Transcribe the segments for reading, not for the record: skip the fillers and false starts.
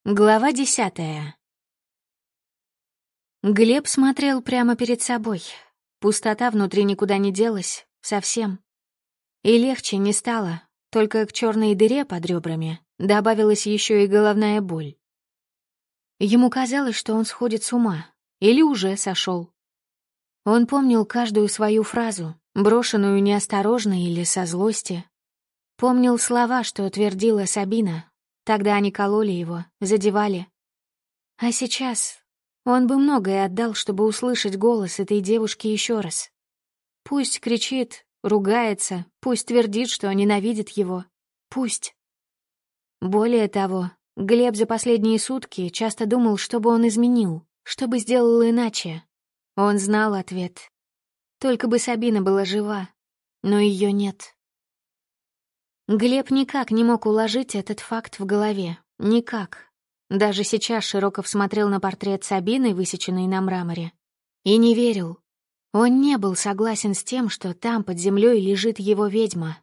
Глава 10. Глеб смотрел прямо перед собой. Пустота внутри никуда не делась, совсем. И легче не стало, только к черной дыре под ребрами добавилась еще и головная боль. Ему казалось, что он сходит с ума, или уже сошел. Он помнил каждую свою фразу, брошенную неосторожно или со злости. Помнил слова, что твердила Сабина. Тогда они кололи его, задевали. А сейчас он бы многое отдал, чтобы услышать голос этой девушки еще раз. Пусть кричит, ругается, пусть твердит, что ненавидит его. Пусть. Более того, Глеб за последние сутки часто думал, что бы он изменил, что бы сделал иначе. Он знал ответ. Только бы Сабина была жива, но ее нет. Глеб никак не мог уложить этот факт в голове. Никак. Даже сейчас Широков смотрел на портрет Сабины, высеченный на мраморе, и не верил. Он не был согласен с тем, что там под землей лежит его ведьма.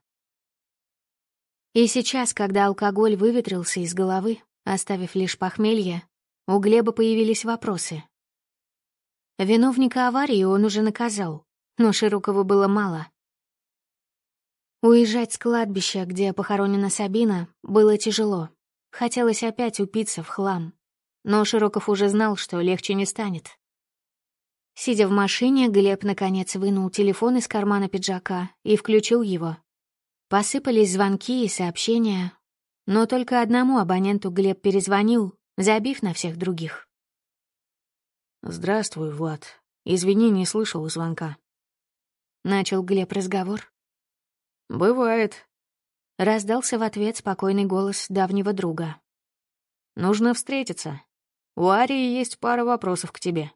И сейчас, когда алкоголь выветрился из головы, оставив лишь похмелье, у Глеба появились вопросы. Виновника аварии он уже наказал, но Широкову было мало. Уезжать с кладбища, где похоронена Сабина, было тяжело. Хотелось опять упиться в хлам. Но Широков уже знал, что легче не станет. Сидя в машине, Глеб наконец вынул телефон из кармана пиджака и включил его. Посыпались звонки и сообщения. Но только одному абоненту Глеб перезвонил, забив на всех других. «Здравствуй, Влад. Извини, не слышал звонка». Начал Глеб разговор. «Бывает», — раздался в ответ спокойный голос давнего друга. «Нужно встретиться. У Арии есть пара вопросов к тебе».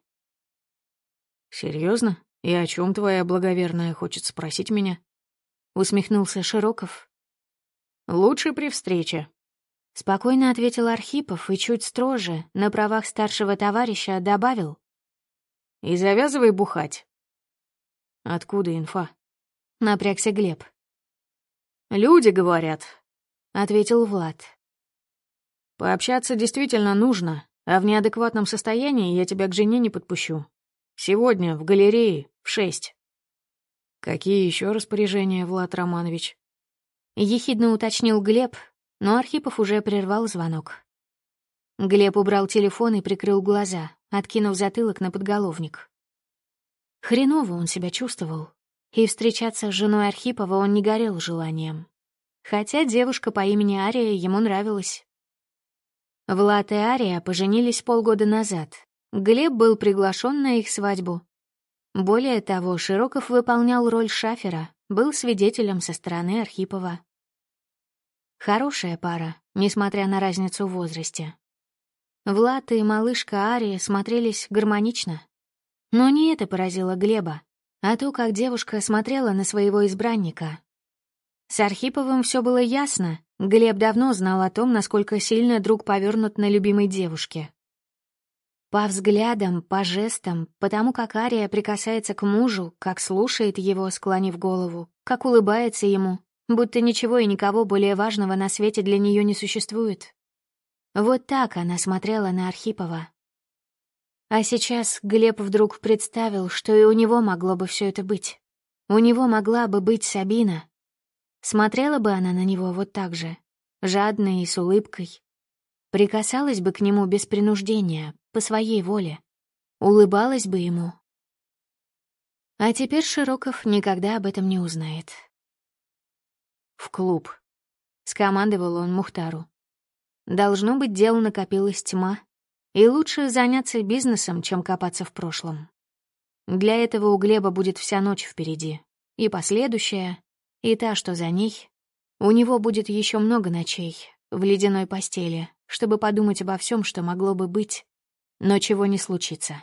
«Серьезно? И о чем твоя благоверная хочет спросить меня?» — усмехнулся Широков. «Лучше при встрече», — спокойно ответил Архипов и чуть строже, на правах старшего товарища, добавил. «И завязывай бухать». «Откуда инфа?» — напрягся Глеб. «Люди говорят», — ответил Влад. «Пообщаться действительно нужно, а в неадекватном состоянии я тебя к жене не подпущу. Сегодня в галерее в 6. «Какие еще распоряжения, Влад Романович?» — ехидно уточнил Глеб, но Архипов уже прервал звонок. Глеб убрал телефон и прикрыл глаза, откинув затылок на подголовник. Хреново он себя чувствовал. И встречаться с женой Архипова он не горел желанием. Хотя девушка по имени Ария ему нравилась. Влад и Ария поженились полгода назад. Глеб был приглашен на их свадьбу. Более того, Широков выполнял роль шафера, был свидетелем со стороны Архипова. Хорошая пара, несмотря на разницу в возрасте. Влад и малышка Ария смотрелись гармонично. Но не это поразило Глеба, а то, как девушка смотрела на своего избранника. С Архиповым все было ясно. Глеб давно знал о том, насколько сильно друг повернут на любимой девушке. По взглядам, по жестам, потому как Ария прикасается к мужу, как слушает его, склонив голову, как улыбается ему, будто ничего и никого более важного на свете для нее не существует. Вот так она смотрела на Архипова. А сейчас Глеб вдруг представил, что и у него могло бы все это быть. У него могла бы быть Сабина. Смотрела бы она на него вот так же, жадно и с улыбкой. Прикасалась бы к нему без принуждения, по своей воле. Улыбалась бы ему. А теперь Широков никогда об этом не узнает. «В клуб», — скомандовал он Мухтару. Должно быть, дел накопилась тьма. И лучше заняться бизнесом, чем копаться в прошлом. Для этого у Глеба будет вся ночь впереди. И последующая, и та, что за ней. У него будет еще много ночей в ледяной постели, чтобы подумать обо всем, что могло бы быть, но чего не случится.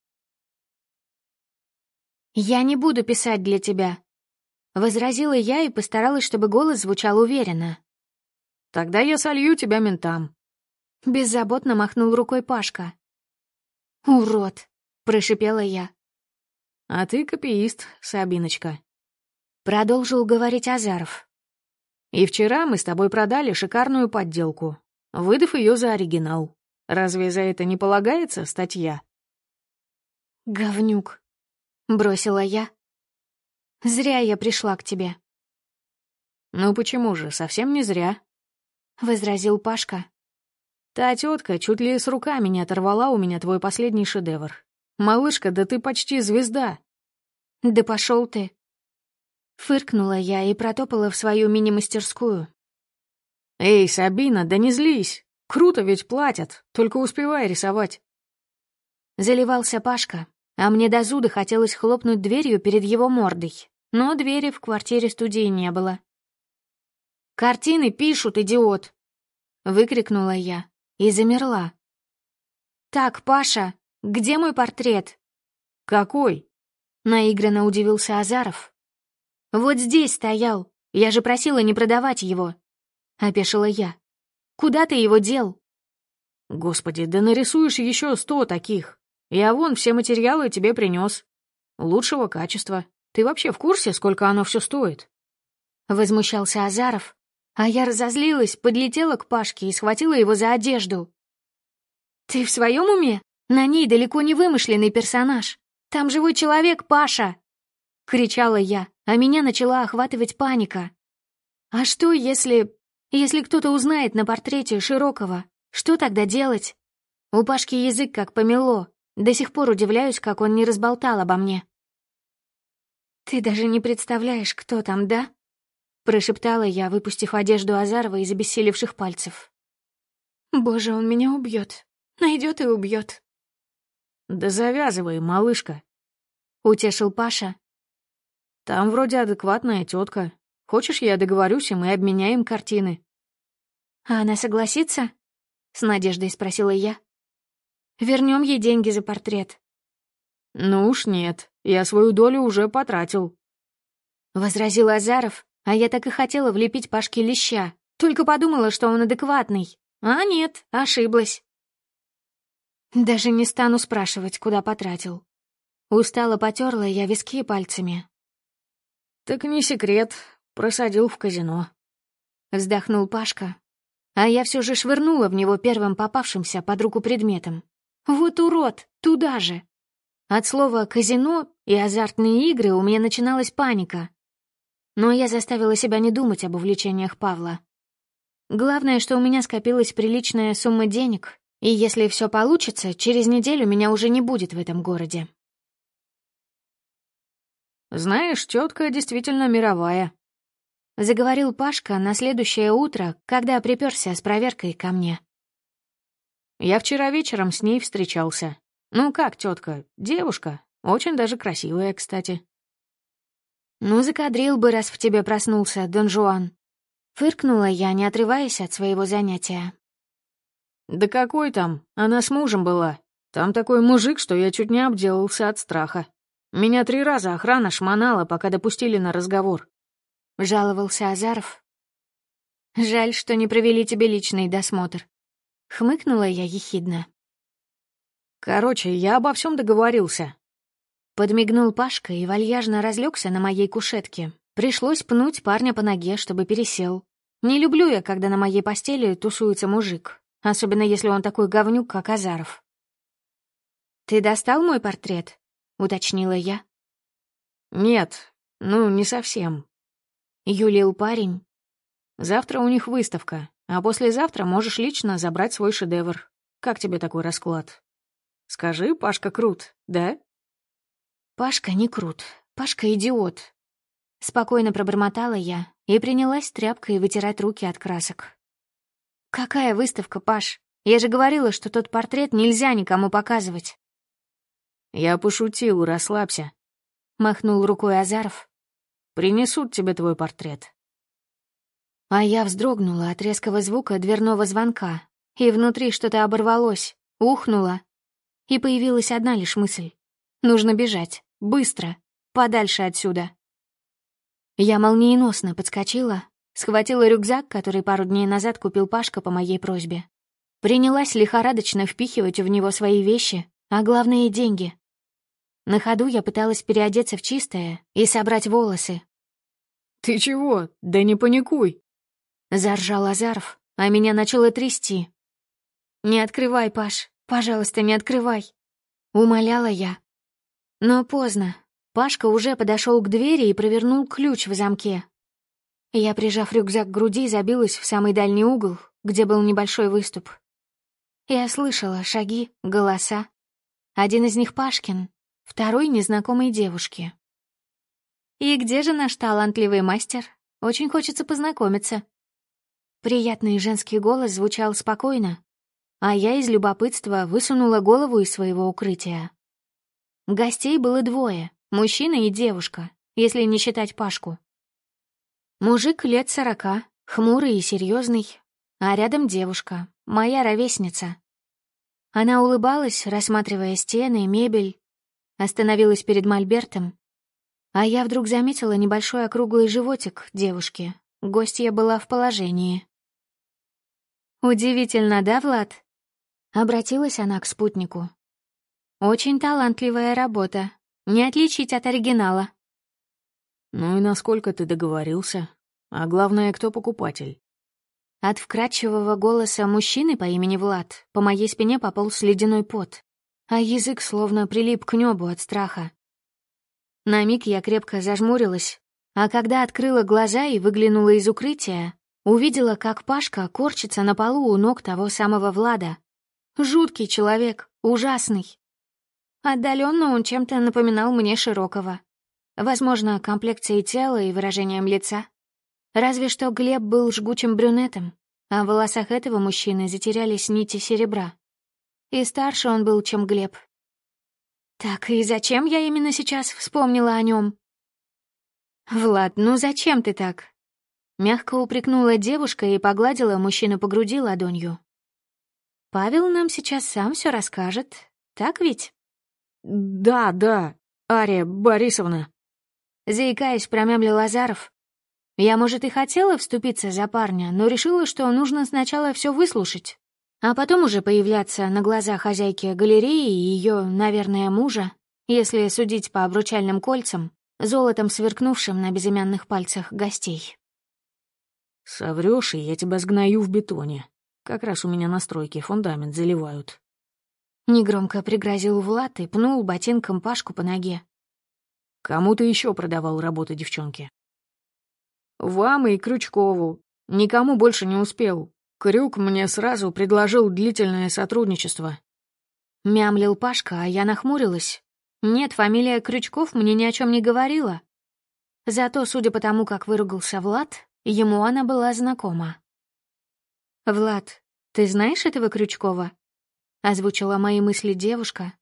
«Я не буду писать для тебя», — возразила я и постаралась, чтобы голос звучал уверенно. «Тогда я солью тебя ментам», — беззаботно махнул рукой Пашка. «Урод!» — прошипела я. «А ты копиист, Сабиночка», — продолжил говорить Азаров. «И вчера мы с тобой продали шикарную подделку, выдав ее за оригинал. Разве за это не полагается статья? «Говнюк», — бросила я. «Зря я пришла к тебе», Ну почему же, совсем не зря. — возразил Пашка. Та тетка чуть ли с руками не оторвала у меня твой последний шедевр. Малышка, да ты почти звезда. «Да пошел ты!» Фыркнула я и протопала в свою мини-мастерскую. Эй, Сабина, да не злись. Круто ведь платят, только успевай рисовать. Заливался Пашка, а мне до зуда хотелось хлопнуть дверью перед его мордой, но двери в квартире-студии не было. «Картины пишут, идиот!» — выкрикнула я и замерла. «Так, Паша, где мой портрет?» Какой? — наигранно удивился Азаров. «Вот здесь стоял, я же просила не продавать его», — опешила я. «Куда ты его дел?» Господи, да нарисуешь еще 100 таких. Я вон все материалы тебе принес. Лучшего качества. Ты вообще в курсе, сколько оно все стоит? Возмущался Азаров, а я разозлилась, подлетела к Пашке и схватила его за одежду. «Ты в своем уме? На ней далеко не вымышленный персонаж. Там живой человек, Паша!» — кричала я, а меня начала охватывать паника. «А что, если кто-то узнает на портрете Широкого? Что тогда делать? У Пашки язык как помело. До сих пор удивляюсь, как он не разболтал обо мне». «Ты даже не представляешь, кто там, да?» — прошептала я, выпустив одежду Азарова из обессилевших пальцев. «Боже, он меня убьет. Найдет и убьет». Да завязывай, малышка. Утешил Паша. Там вроде адекватная тетка. Хочешь, я договорюсь, и мы обменяем картины? «А она согласится?» — с надеждой спросила я. «Вернем ей деньги за портрет». Ну уж нет, я свою долю уже потратил. Возразил Азаров, а я так и хотела влепить Пашке леща. Только подумала, что он адекватный. А нет, ошиблась. Даже не стану спрашивать, куда потратил. Устало потерла я виски пальцами. Так не секрет, просадил в казино. Вздохнул Пашка, а я все же швырнула в него первым попавшимся под руку предметом. Вот урод, туда же. От слова «казино» и «азартные игры» у меня начиналась паника. Но я заставила себя не думать об увлечениях Павла. Главное, что у меня скопилась приличная сумма денег, и если все получится, через неделю меня уже не будет в этом городе. Знаешь, тетка действительно мировая. Заговорил Пашка на следующее утро, когда приперся с проверкой ко мне. Я вчера вечером с ней встречался. Ну как, тетка, девушка, очень даже красивая, кстати. «Ну, закадрил бы, раз в тебе проснулся, Дон Жуан». Фыркнула я, не отрываясь от своего занятия. Да какой там, она с мужем была. Там такой мужик, что я чуть не обделался от страха. Меня 3 раза охрана шмонала, пока допустили на разговор. Жаловался Азаров. «Жаль, что не провели тебе личный досмотр». Хмыкнула я ехидно. Короче, я обо всем договорился. Подмигнул Пашка и вальяжно разлегся на моей кушетке. Пришлось пнуть парня по ноге, чтобы пересел. Не люблю я, когда на моей постели тусуется мужик, особенно если он такой говнюк, как Азаров. «Ты достал мой портрет?» — уточнила я. Нет, ну, не совсем. Юлил парень. Завтра у них выставка, а послезавтра можешь лично забрать свой шедевр. Как тебе такой расклад? Скажи, Пашка крут, да? Пашка не крут, Пашка идиот. Спокойно пробормотала я и принялась тряпкой вытирать руки от красок. «Какая выставка, Паш? Я же говорила, что тот портрет нельзя никому показывать». Я пошутил, расслабься. Махнул рукой Азаров. Принесут тебе твой портрет. А я вздрогнула от резкого звука дверного звонка, и внутри что-то оборвалось, ухнуло. И появилась одна лишь мысль. Нужно бежать, быстро, подальше отсюда. Я молниеносно подскочила, схватила рюкзак, который пару дней назад купил Пашка по моей просьбе. Принялась лихорадочно впихивать в него свои вещи, а главное — деньги. На ходу я пыталась переодеться в чистое и собрать волосы. «Ты чего? Да не паникуй!» Заржал Азаров, а меня начало трясти. «Не открывай, Паш, пожалуйста, не открывай!» Умоляла я. Но поздно. Пашка уже подошел к двери и провернул ключ в замке. Я, прижав рюкзак к груди, забилась в самый дальний угол, где был небольшой выступ. Я слышала шаги, голоса. Один из них Пашкин, второй — незнакомой девушки. «И где же наш талантливый мастер? Очень хочется познакомиться». Приятный женский голос звучал спокойно, а я из любопытства высунула голову из своего укрытия. Гостей было двое — мужчина и девушка, если не считать Пашку. Мужик лет 40, хмурый и серьезный, а рядом девушка, моя ровесница. Она улыбалась, рассматривая стены, мебель, остановилась перед мольбертом, а я вдруг заметила небольшой округлый животик девушки. Гостья была в положении. «Удивительно, да, Влад?» Обратилась она к спутнику. «Очень талантливая работа. Не отличить от оригинала». «Ну и насколько ты договорился? А главное, кто покупатель?» От вкрадчивого голоса мужчины по имени Влад по моей спине пополз ледяной пот, а язык словно прилип к небу от страха. На миг я крепко зажмурилась, а когда открыла глаза и выглянула из укрытия, увидела, как Пашка корчится на полу у ног того самого Влада. Жуткий человек, ужасный. Отдаленно он чем-то напоминал мне Широкого. Возможно, комплекцией тела и выражением лица. Разве что Глеб был жгучим брюнетом, а в волосах этого мужчины затерялись нити серебра. И старше он был, чем Глеб. Так, и зачем я именно сейчас вспомнила о нем? «Влад, ну зачем ты так?» Мягко упрекнула девушка и погладила мужчину по груди ладонью. «Павел нам сейчас сам все расскажет, так ведь?» Да, Ария Борисовна». Заикаясь, промямлил Азаров. Я, может, и хотела вступиться за парня, но решила, что нужно сначала все выслушать, а потом уже появляться на глазах хозяйки галереи и ее, наверное, мужа, если судить по обручальным кольцам, золотом сверкнувшим на безымянных пальцах гостей. «Соврёшь, и я тебя сгною в бетоне. Как раз у меня на стройке фундамент заливают». Негромко пригрозил Влад и пнул ботинком Пашку по ноге. «Кому ты еще продавал работы девчонки?» «Вам и Крючкову. Никому больше не успел. Крюк мне сразу предложил длительное сотрудничество». Мямлил Пашка, а я нахмурилась. Нет, фамилия Крючков мне ни о чем не говорила. Зато, судя по тому, как выругался Влад, ему она была знакома. «Влад, ты знаешь этого Крючкова?» — озвучила мои мысли девушка.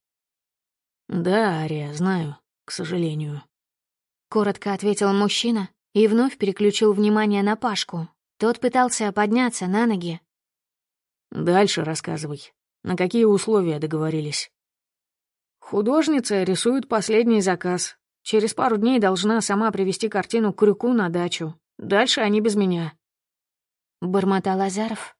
«Да, Ария, знаю, к сожалению». Коротко ответил мужчина и вновь переключил внимание на Пашку. Тот пытался подняться на ноги. «Дальше рассказывай. На какие условия договорились?» «Художница рисует последний заказ. Через пару дней должна сама привезти картину к Крюку на дачу. Дальше они без меня». Бормотал Азаров.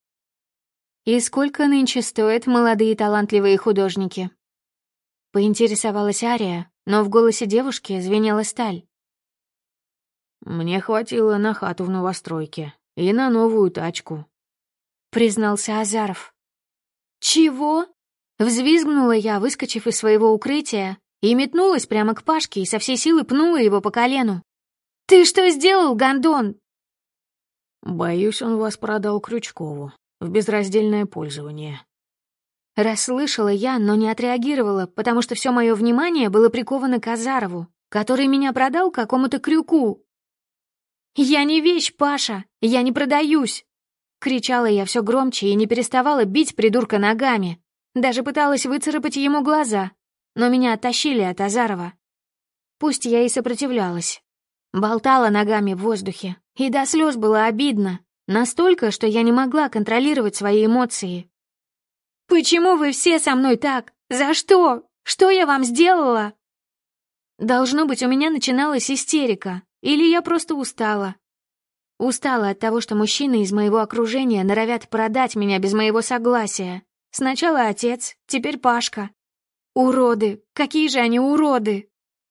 «И сколько нынче стоят молодые талантливые художники?» Поинтересовалась Ария, но в голосе девушки звенела сталь. «Мне хватило на хату в новостройке и на новую тачку», — признался Азаров. «Чего?» — взвизгнула я, выскочив из своего укрытия, и метнулась прямо к Пашке и со всей силы пнула его по колену. «Ты что сделал, гондон?» «Боюсь, он вас продал Крючкову в безраздельное пользование». Расслышала я, но не отреагировала, потому что все мое внимание было приковано к Азарову, который меня продал какому-то Крюку. «Я не вещь, Паша, я не продаюсь!» Кричала я все громче и не переставала бить придурка ногами. Даже пыталась выцарапать ему глаза, но меня оттащили от Азарова. Пусть я и сопротивлялась. Болтала ногами в воздухе, и до слез было обидно. Настолько, что я не могла контролировать свои эмоции. «Почему вы все со мной так? За что? Что я вам сделала?» Должно быть, у меня начиналась истерика, или я просто устала. Устала от того, что мужчины из моего окружения норовят продать меня без моего согласия. Сначала отец, теперь Пашка. Уроды! Какие же они уроды!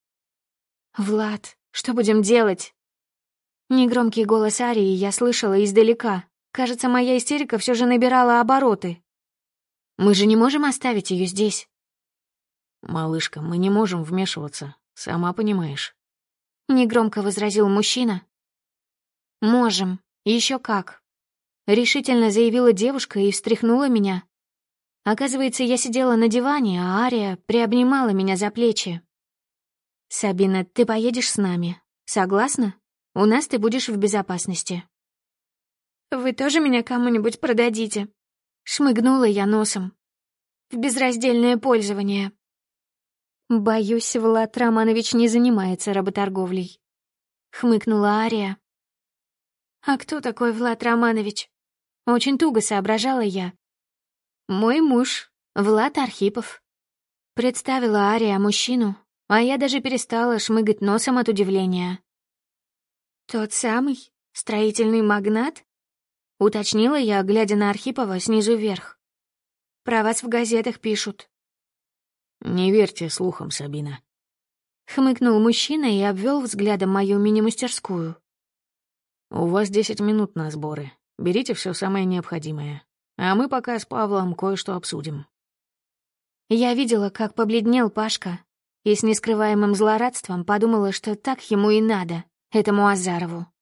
«Влад, что будем делать?» Негромкий голос Арии я слышала издалека. Кажется, моя истерика все же набирала обороты. Мы же не можем оставить ее здесь. Малышка, мы не можем вмешиваться, сама понимаешь. Негромко возразил мужчина. Можем, еще как. Решительно заявила девушка и встряхнула меня. Оказывается, я сидела на диване, а Ария приобнимала меня за плечи. «Сабина, ты поедешь с нами. Согласна? У нас ты будешь в безопасности». «Вы тоже меня кому-нибудь продадите?» Шмыгнула я носом. «В безраздельное пользование». «Боюсь, Влад Романович не занимается работорговлей», — хмыкнула Ария. «А кто такой Влад Романович?» Очень туго соображала я. «Мой муж, Влад Архипов». Представила Ария мужчину, а я даже перестала шмыгать носом от удивления. «Тот самый строительный магнат?» — уточнила я, глядя на Архипова снизу вверх. «Про вас в газетах пишут». Не верьте слухам, Сабина. Хмыкнул мужчина и обвел взглядом мою мини-мастерскую. У вас 10 минут на сборы. Берите все самое необходимое. А мы пока с Павлом кое-что обсудим. Я видела, как побледнел Пашка, и с нескрываемым злорадством подумала, что так ему и надо, этому Азарову.